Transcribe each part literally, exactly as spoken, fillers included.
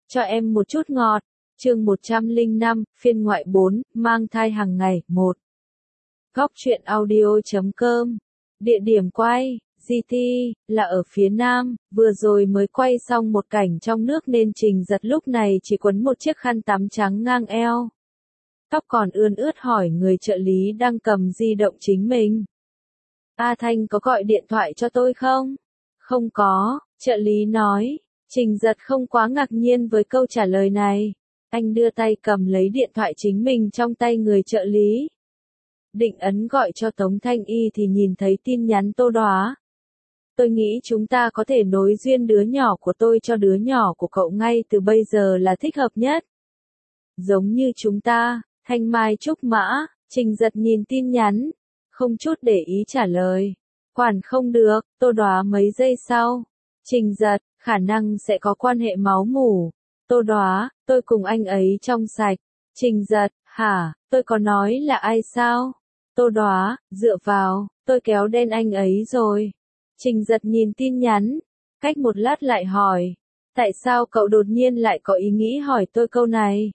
Cho em một chút ngọt. Chương một trăm lẻ năm, phiên ngoại bốn, mang thai hàng ngày, một. Góc truyện audio chấm com. Địa điểm quay, giê tê, là ở phía nam, vừa rồi mới quay xong một cảnh trong nước nên Trình Giật lúc này chỉ quấn một chiếc khăn tắm trắng ngang eo. Tóc còn ươn ướt hỏi người trợ lý đang cầm di động chính mình. A Thanh có gọi điện thoại cho tôi không? Không có, trợ lý nói. Trình Giật không quá ngạc nhiên với câu trả lời này. Anh đưa tay cầm lấy điện thoại chính mình trong tay người trợ lý. Định ấn gọi cho Tống Thanh Y thì nhìn thấy tin nhắn Tô Đóa. Tôi nghĩ chúng ta có thể nối duyên đứa nhỏ của tôi cho đứa nhỏ của cậu ngay từ bây giờ là thích hợp nhất. Giống như chúng ta, Thanh Mai Trúc Mã, Trình Giật nhìn tin nhắn, không chút để ý trả lời. Quản không được, Tô Đóa mấy giây sau. Trình Giật, khả năng sẽ có quan hệ máu mủ. Tô Đóa, tôi cùng anh ấy trong sạch. Trình Giật, hả, tôi có nói là ai sao? Tô Đóa, dựa vào, tôi kéo đen anh ấy rồi. Trình Giật nhìn tin nhắn, cách một lát lại hỏi. Tại sao cậu đột nhiên lại có ý nghĩ hỏi tôi câu này?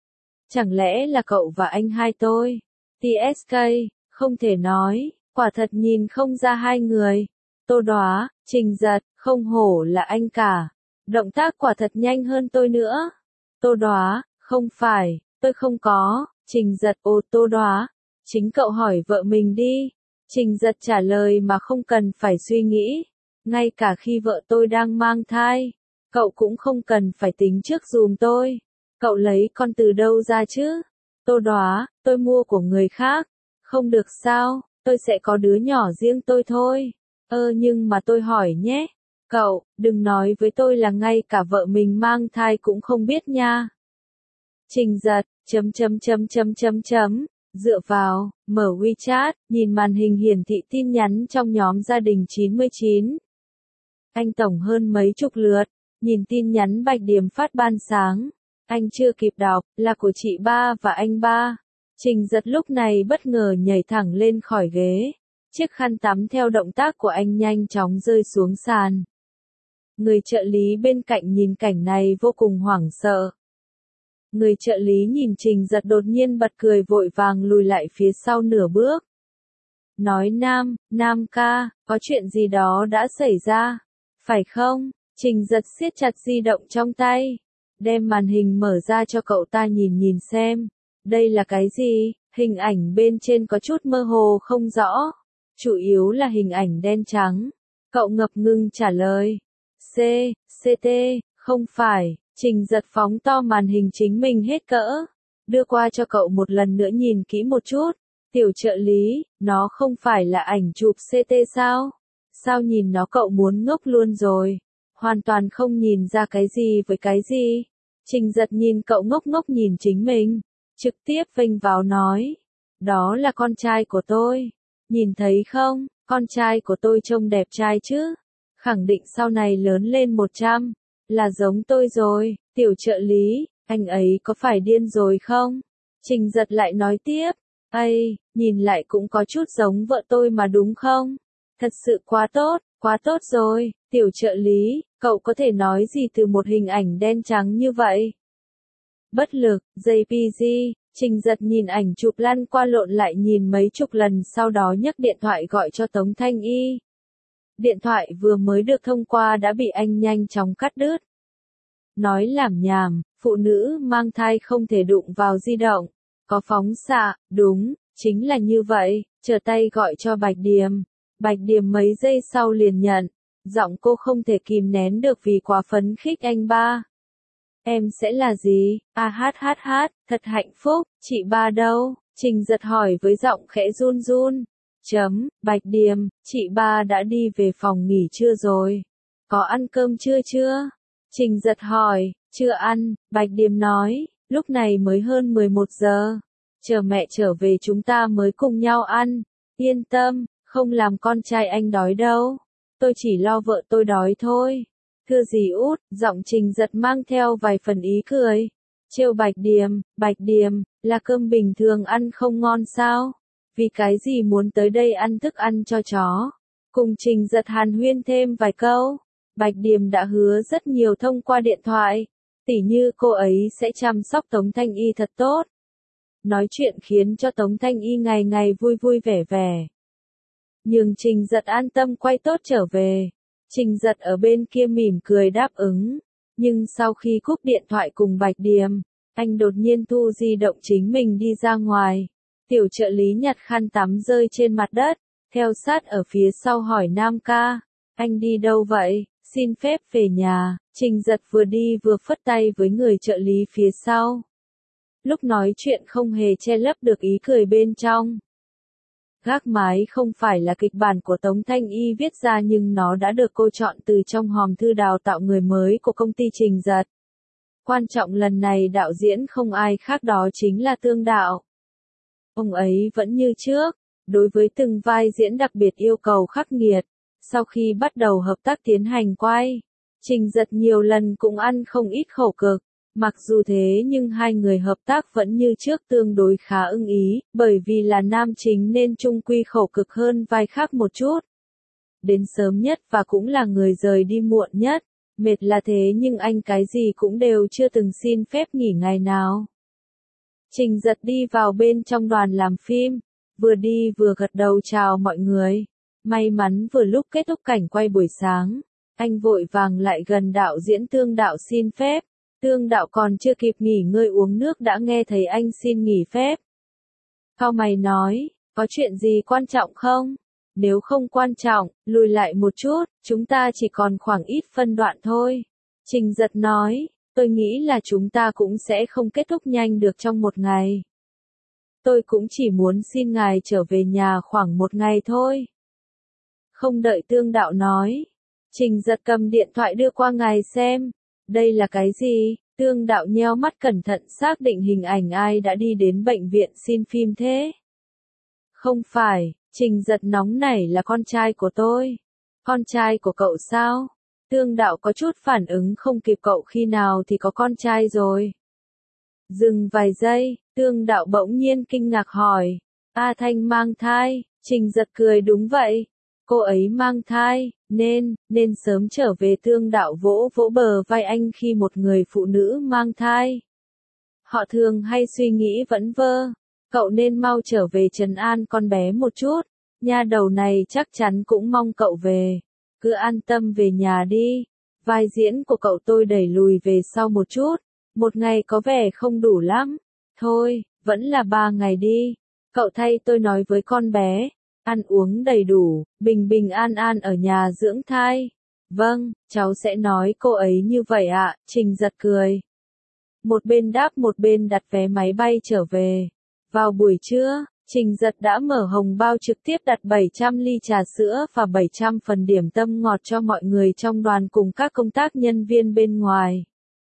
Chẳng lẽ là cậu và anh hai tôi? tê ét ca, không thể nói, quả thật nhìn không ra hai người. Tô Đóa, Trình Giật, không hổ là anh cả. Động tác quả thật nhanh hơn tôi nữa. Tô Đóa, không phải, tôi không có. Trình Giật, ô Tô Đóa, chính cậu hỏi vợ mình đi. Trình Giật trả lời mà không cần phải suy nghĩ. Ngay cả khi vợ tôi đang mang thai, cậu cũng không cần phải tính trước giùm tôi. Cậu lấy con từ đâu ra chứ? Tô Đóa, tôi mua của người khác. Không được sao, tôi sẽ có đứa nhỏ riêng tôi thôi. Ơ nhưng mà tôi hỏi nhé. Cậu, đừng nói với tôi là ngay cả vợ mình mang thai cũng không biết nha. Trình Giật, chấm chấm chấm chấm chấm chấm, dựa vào, mở WeChat, nhìn màn hình hiển thị tin nhắn trong nhóm gia đình chín mươi chín. Anh tổng hơn mấy chục lượt, nhìn tin nhắn Bạch Điềm phát ban sáng. Anh chưa kịp đọc, là của chị ba và anh ba. Trình Giật lúc này bất ngờ nhảy thẳng lên khỏi ghế. Chiếc khăn tắm theo động tác của anh nhanh chóng rơi xuống sàn. Người trợ lý bên cạnh nhìn cảnh này vô cùng hoảng sợ. Người trợ lý nhìn Trình Giật đột nhiên bật cười vội vàng lùi lại phía sau nửa bước. Nói Nam, Nam ca, có chuyện gì đó đã xảy ra, phải không? Trình Giật siết chặt di động trong tay, đem màn hình mở ra cho cậu ta nhìn nhìn xem. Đây là cái gì? Hình ảnh bên trên có chút mơ hồ không rõ. Chủ yếu là hình ảnh đen trắng. Cậu ngập ngừng trả lời. C, xê tê, không phải. Trình Giật phóng to màn hình chính mình hết cỡ. Đưa qua cho cậu một lần nữa nhìn kỹ một chút. Tiểu trợ lý, nó không phải là ảnh chụp xê tê sao? Sao nhìn nó cậu muốn ngốc luôn rồi. Hoàn toàn không nhìn ra cái gì với cái gì. Trình Giật nhìn cậu ngốc ngốc nhìn chính mình. Trực tiếp vênh vào nói. Đó là con trai của tôi. Nhìn thấy không, con trai của tôi trông đẹp trai chứ. Khẳng định sau này lớn lên một trăm. Là giống tôi rồi, tiểu trợ lý, anh ấy có phải điên rồi không? Trình Giật lại nói tiếp. Ây, nhìn lại cũng có chút giống vợ tôi mà đúng không? Thật sự quá tốt, quá tốt rồi, tiểu trợ lý, cậu có thể nói gì từ một hình ảnh đen trắng như vậy? Bất lực, giê pê giê, Trình Giật nhìn ảnh chụp lăn qua lộn lại nhìn mấy chục lần sau đó nhấc điện thoại gọi cho Tống Thanh Y. Điện thoại vừa mới được thông qua đã bị anh nhanh chóng cắt đứt. Nói lảm nhảm, phụ nữ mang thai không thể đụng vào di động. Có phóng xạ, đúng, chính là như vậy, chờ tay gọi cho Bạch Điềm. Bạch Điềm mấy giây sau liền nhận. Giọng cô không thể kìm nén được vì quá phấn khích anh ba. Em sẽ là gì? A hát hát hát, thật hạnh phúc, chị ba đâu? Trình Giật hỏi với giọng khẽ run run. Chấm, Bạch Điềm, chị ba đã đi về phòng nghỉ trưa rồi. Có ăn cơm trưa chưa? Trình Giật hỏi, chưa ăn, Bạch Điềm nói, lúc này mới hơn mười một giờ. Chờ mẹ trở về chúng ta mới cùng nhau ăn. Yên tâm, không làm con trai anh đói đâu. Tôi chỉ lo vợ tôi đói thôi. Thưa dì út, giọng Trình Giật mang theo vài phần ý cười. Trêu Bạch Điềm, Bạch Điềm, là cơm bình thường ăn không ngon sao? Vì cái gì muốn tới đây ăn thức ăn cho chó? Cùng Trình Giật hàn huyên thêm vài câu. Bạch Điềm đã hứa rất nhiều thông qua điện thoại. Tỉ như cô ấy sẽ chăm sóc Tống Thanh Y thật tốt. Nói chuyện khiến cho Tống Thanh Y ngày ngày vui vui vẻ vẻ. Nhưng Trình Giật an tâm quay tốt trở về. Trình Giật ở bên kia mỉm cười đáp ứng. Nhưng sau khi cúp điện thoại cùng Bạch Điềm, anh đột nhiên thu di động chính mình đi ra ngoài. Tiểu trợ lý nhặt khăn tắm rơi trên mặt đất, theo sát ở phía sau hỏi Nam ca, anh đi đâu vậy, xin phép về nhà. Trình Giật vừa đi vừa phất tay với người trợ lý phía sau. Lúc nói chuyện không hề che lấp được ý cười bên trong. Gác mái không phải là kịch bản của Tống Thanh Y viết ra nhưng nó đã được cô chọn từ trong hòm thư đào tạo người mới của công ty Trình Giật. Quan trọng lần này đạo diễn không ai khác đó chính là Tương Đạo. Ông ấy vẫn như trước, đối với từng vai diễn đặc biệt yêu cầu khắc nghiệt. Sau khi bắt đầu hợp tác tiến hành quay, Trình Giật nhiều lần cũng ăn không ít khổ cực. Mặc dù thế nhưng hai người hợp tác vẫn như trước tương đối khá ưng ý, bởi vì là nam chính nên chung quy khổ cực hơn vai khác một chút. Đến sớm nhất và cũng là người rời đi muộn nhất, mệt là thế nhưng anh cái gì cũng đều chưa từng xin phép nghỉ ngày nào. Trình Giật đi vào bên trong đoàn làm phim, vừa đi vừa gật đầu chào mọi người. May mắn vừa lúc kết thúc cảnh quay buổi sáng, anh vội vàng lại gần đạo diễn Tương Đạo xin phép. Tương Đạo còn chưa kịp nghỉ ngơi uống nước đã nghe thấy anh xin nghỉ phép. Cau mày nói, có chuyện gì quan trọng không? Nếu không quan trọng, lùi lại một chút, chúng ta chỉ còn khoảng ít phân đoạn thôi. Trình Giật nói, tôi nghĩ là chúng ta cũng sẽ không kết thúc nhanh được trong một ngày. Tôi cũng chỉ muốn xin ngài trở về nhà khoảng một ngày thôi. Không đợi Tương Đạo nói, Trình Giật cầm điện thoại đưa qua ngài xem. Đây là cái gì? Tương Đạo nheo mắt cẩn thận xác định hình ảnh ai đã đi đến bệnh viện xin phim thế. Không phải, Trình Giật nóng nảy là con trai của tôi. Con trai của cậu sao? Tương Đạo có chút phản ứng không kịp, cậu khi nào thì có con trai rồi. Dừng vài giây, Tương Đạo bỗng nhiên kinh ngạc hỏi. A Thanh mang thai, Trình Giật cười đúng vậy. Cô ấy mang thai, nên, nên sớm trở về. Tương Đạo vỗ vỗ bờ vai anh khi một người phụ nữ mang thai. Họ thường hay suy nghĩ vẩn vơ, cậu nên mau trở về trấn an con bé một chút, nha đầu này chắc chắn cũng mong cậu về, cứ an tâm về nhà đi. Vai diễn của cậu tôi đẩy lùi về sau một chút, một ngày có vẻ không đủ lắm, thôi, vẫn là ba ngày đi, cậu thay tôi nói với con bé. Ăn uống đầy đủ, bình bình an an ở nhà dưỡng thai. Vâng, cháu sẽ nói cô ấy như vậy ạ, Trình Giật cười. Một bên đáp một bên đặt vé máy bay trở về. Vào buổi trưa, Trình Giật đã mở hồng bao trực tiếp đặt bảy trăm ly trà sữa và bảy trăm phần điểm tâm ngọt cho mọi người trong đoàn cùng các công tác nhân viên bên ngoài.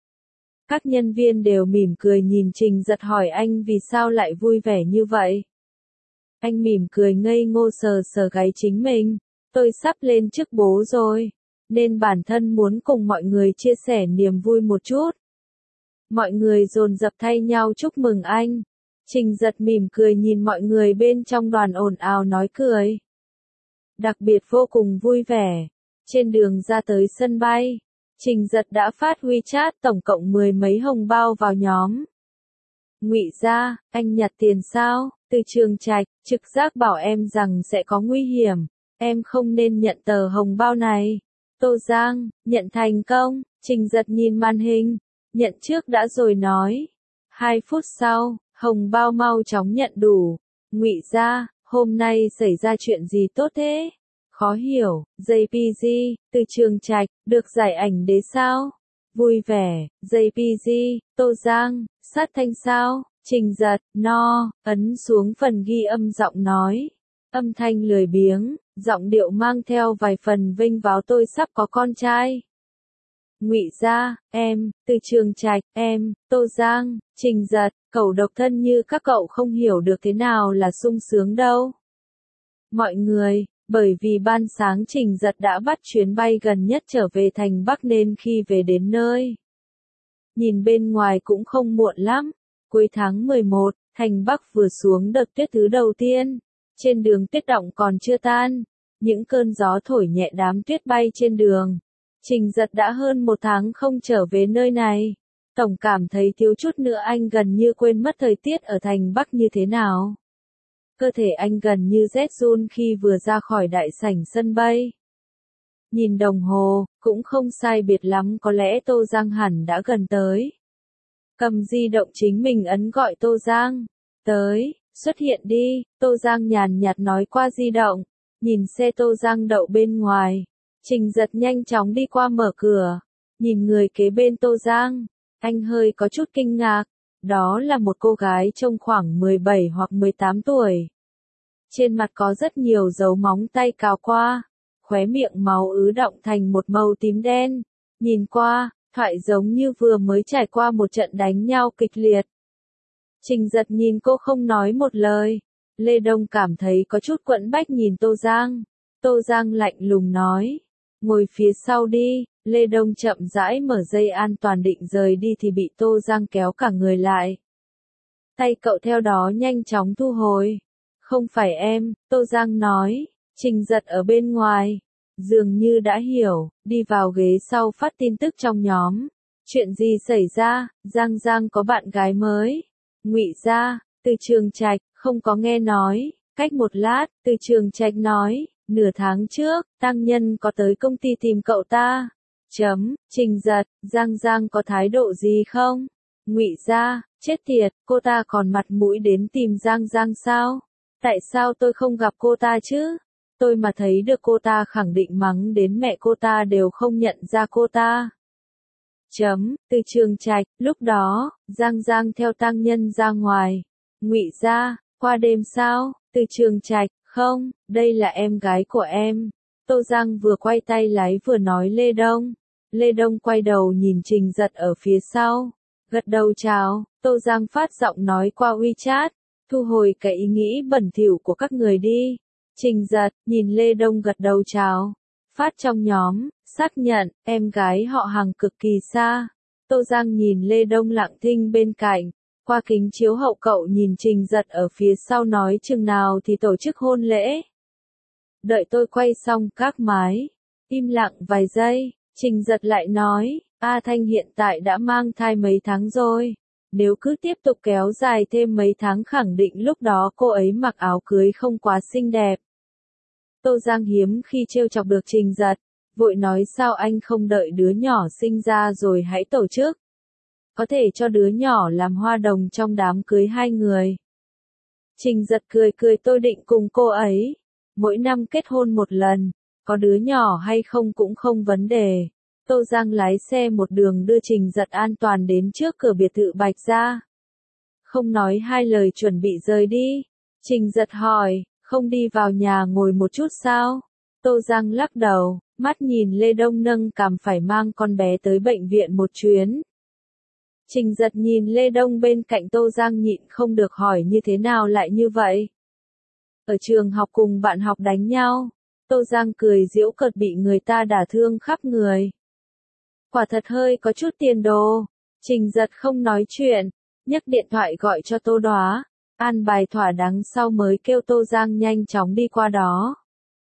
Các nhân viên đều mỉm cười nhìn Trình Giật hỏi anh vì sao lại vui vẻ như vậy. Anh mỉm cười ngây ngô sờ sờ gáy chính mình, tôi sắp lên chức bố rồi, nên bản thân muốn cùng mọi người chia sẻ niềm vui một chút. Mọi người dồn dập thay nhau chúc mừng anh. Trình Giật mỉm cười nhìn mọi người bên trong đoàn ồn ào nói cười. Đặc biệt vô cùng vui vẻ. Trên đường ra tới sân bay, Trình Giật đã phát WeChat tổng cộng mười mấy hồng bao vào nhóm. Ngụy gia, anh nhặt tiền sao? Từ Trường Trạch, trực giác bảo em rằng sẽ có nguy hiểm, em không nên nhận tờ hồng bao này. Tô Giang, nhận thành công. Trình Giật nhìn màn hình, nhận trước đã rồi nói. Hai phút sau, hồng bao mau chóng nhận đủ. Ngụy gia, hôm nay xảy ra chuyện gì tốt thế? Khó hiểu. jê pê giê, Từ Trường Trạch, được giải ảnh đế sao? Vui vẻ. jê pê giê, Tô Giang, sát thanh sao? Trình Giật, no, ấn xuống phần ghi âm giọng nói. Âm thanh lười biếng, giọng điệu mang theo vài phần vênh váo, tôi sắp có con trai. Ngụy gia, em, Từ Trường Trạch, em, Tô Giang, Trình Giật, cậu độc thân như các cậu không hiểu được thế nào là sung sướng đâu. Mọi người, bởi vì ban sáng Trình Giật đã bắt chuyến bay gần nhất trở về thành Bắc nên khi về đến nơi, nhìn bên ngoài cũng không muộn lắm. Cuối tháng mười một, thành Bắc vừa xuống đợt tuyết thứ đầu tiên. Trên đường tuyết đọng còn chưa tan. Những cơn gió thổi nhẹ đám tuyết bay trên đường. Trình Giật đã hơn một tháng không trở về nơi này. Tổng cảm thấy thiếu chút nữa anh gần như quên mất thời tiết ở thành Bắc như thế nào. Cơ thể anh gần như rét run khi vừa ra khỏi đại sảnh sân bay. Nhìn đồng hồ, cũng không sai biệt lắm, có lẽ Tô Giang hẳn đã gần tới. Cầm di động chính mình ấn gọi Tô Giang. Tới, xuất hiện đi, Tô Giang nhàn nhạt nói qua di động. Nhìn xe Tô Giang đậu bên ngoài. Trình Giật nhanh chóng đi qua mở cửa. Nhìn người kế bên Tô Giang. Anh hơi có chút kinh ngạc. Đó là một cô gái trông khoảng mười bảy hoặc mười tám tuổi. Trên mặt có rất nhiều dấu móng tay cào qua. Khóe miệng máu ứ đọng thành một màu tím đen. Nhìn qua, thoại giống như vừa mới trải qua một trận đánh nhau kịch liệt. Trình Giật nhìn cô không nói một lời. Lê Đông cảm thấy có chút quẫn bách nhìn Tô Giang. Tô Giang lạnh lùng nói. Ngồi phía sau đi. Lê Đông chậm rãi mở dây an toàn định rời đi thì bị Tô Giang kéo cả người lại. Tay cậu theo đó nhanh chóng thu hồi. Không phải em, Tô Giang nói. Trình Giật ở bên ngoài. Dường như đã hiểu, đi vào ghế sau phát tin tức trong nhóm. Chuyện gì xảy ra, Giang Giang có bạn gái mới. Ngụy Gia, Từ Trường Trạch, không có nghe nói. Cách một lát, Từ Trường Trạch nói, nửa tháng trước, Tăng Nhân có tới công ty tìm cậu ta. Chấm, Trình Giật, Giang Giang có thái độ gì không? Ngụy Gia, chết tiệt, cô ta còn mặt mũi đến tìm Giang Giang sao? Tại sao tôi không gặp cô ta chứ? Tôi mà thấy được cô ta khẳng định mắng đến mẹ cô ta đều không nhận ra cô ta. Chấm, Từ Trường Trạch, lúc đó, Giang Giang theo Tăng Nhân ra ngoài. Ngụy Gia, qua đêm sao? Từ Trường Trạch, không, đây là em gái của em. Tô Giang vừa quay tay lái vừa nói Lê Đông. Lê Đông quay đầu nhìn Trình Giật ở phía sau. Gật đầu chào, Tô Giang phát giọng nói qua WeChat. Thu hồi cái ý nghĩ bẩn thỉu của các người đi. Trình Giật, nhìn Lê Đông gật đầu chào. Phát trong nhóm, xác nhận, em gái họ hàng cực kỳ xa. Tô Giang nhìn Lê Đông lặng thinh bên cạnh. Qua kính chiếu hậu cậu nhìn Trình Giật ở phía sau nói chừng nào thì tổ chức hôn lễ. Đợi tôi quay xong các mái. Im lặng vài giây, Trình Giật lại nói, A Thanh hiện tại đã mang thai mấy tháng rồi. Nếu cứ tiếp tục kéo dài thêm mấy tháng khẳng định lúc đó cô ấy mặc áo cưới không quá xinh đẹp. Tô Giang hiếm khi trêu chọc được Trình Giật, vội nói sao anh không đợi đứa nhỏ sinh ra rồi hãy tổ chức. Có thể cho đứa nhỏ làm hoa đồng trong đám cưới hai người. Trình Giật cười cười tôi định cùng cô ấy. Mỗi năm kết hôn một lần, có đứa nhỏ hay không cũng không vấn đề. Tô Giang lái xe một đường đưa Trình Giật an toàn đến trước cửa biệt thự Bạch Gia. Không nói hai lời chuẩn bị rời đi. Trình Giật hỏi, không đi vào nhà ngồi một chút sao? Tô Giang lắc đầu, mắt nhìn Lê Đông nâng cằm phải mang con bé tới bệnh viện một chuyến. Trình Giật nhìn Lê Đông bên cạnh Tô Giang nhịn không được hỏi như thế nào lại như vậy. Ở trường học cùng bạn học đánh nhau. Tô Giang cười giễu cợt bị người ta đả thương khắp người. Quả thật hơi có chút tiền đồ. Trình Giật không nói chuyện, nhấc điện thoại gọi cho Tô Đóa, an bài thỏa đáng sau mới kêu Tô Giang nhanh chóng đi qua đó.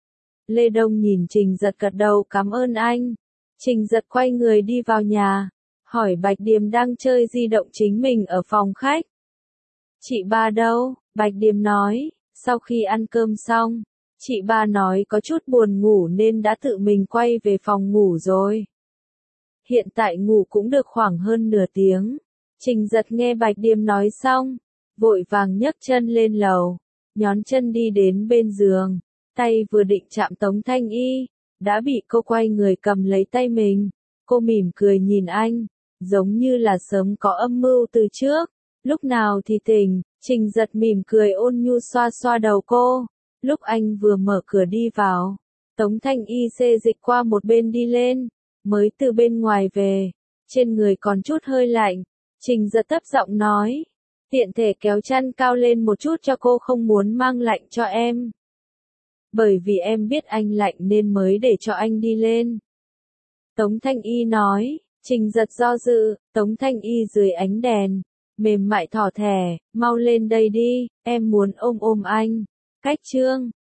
Lê Đông nhìn Trình Giật gật đầu cảm ơn anh. Trình Giật quay người đi vào nhà, hỏi Bạch Điềm đang chơi di động chính mình ở phòng khách. Chị ba đâu? Bạch Điềm nói, sau khi ăn cơm xong, chị ba nói có chút buồn ngủ nên đã tự mình quay về phòng ngủ rồi. Hiện tại ngủ cũng được khoảng hơn nửa tiếng. Trình Giật nghe Bạch Điềm nói xong, vội vàng nhấc chân lên lầu, nhón chân đi đến bên giường, tay vừa định chạm Tống Thanh Y, đã bị cô quay người cầm lấy tay mình. Cô mỉm cười nhìn anh, giống như là sớm có âm mưu từ trước. Lúc nào thì tỉnh, Trình Giật mỉm cười ôn nhu xoa xoa đầu cô. Lúc anh vừa mở cửa đi vào, Tống Thanh Y xê dịch qua một bên đi lên, mới từ bên ngoài về, trên người còn chút hơi lạnh. Trình Giật thấp giọng nói, tiện thể kéo chăn cao lên một chút cho cô, không muốn mang lạnh cho em. Bởi vì em biết anh lạnh nên mới để cho anh đi lên. Tống Thanh Y nói. Trình Giật do dự, Tống Thanh Y dưới ánh đèn, mềm mại thỏ thẻ, mau lên đây đi, em muốn ôm ôm anh. Cách chương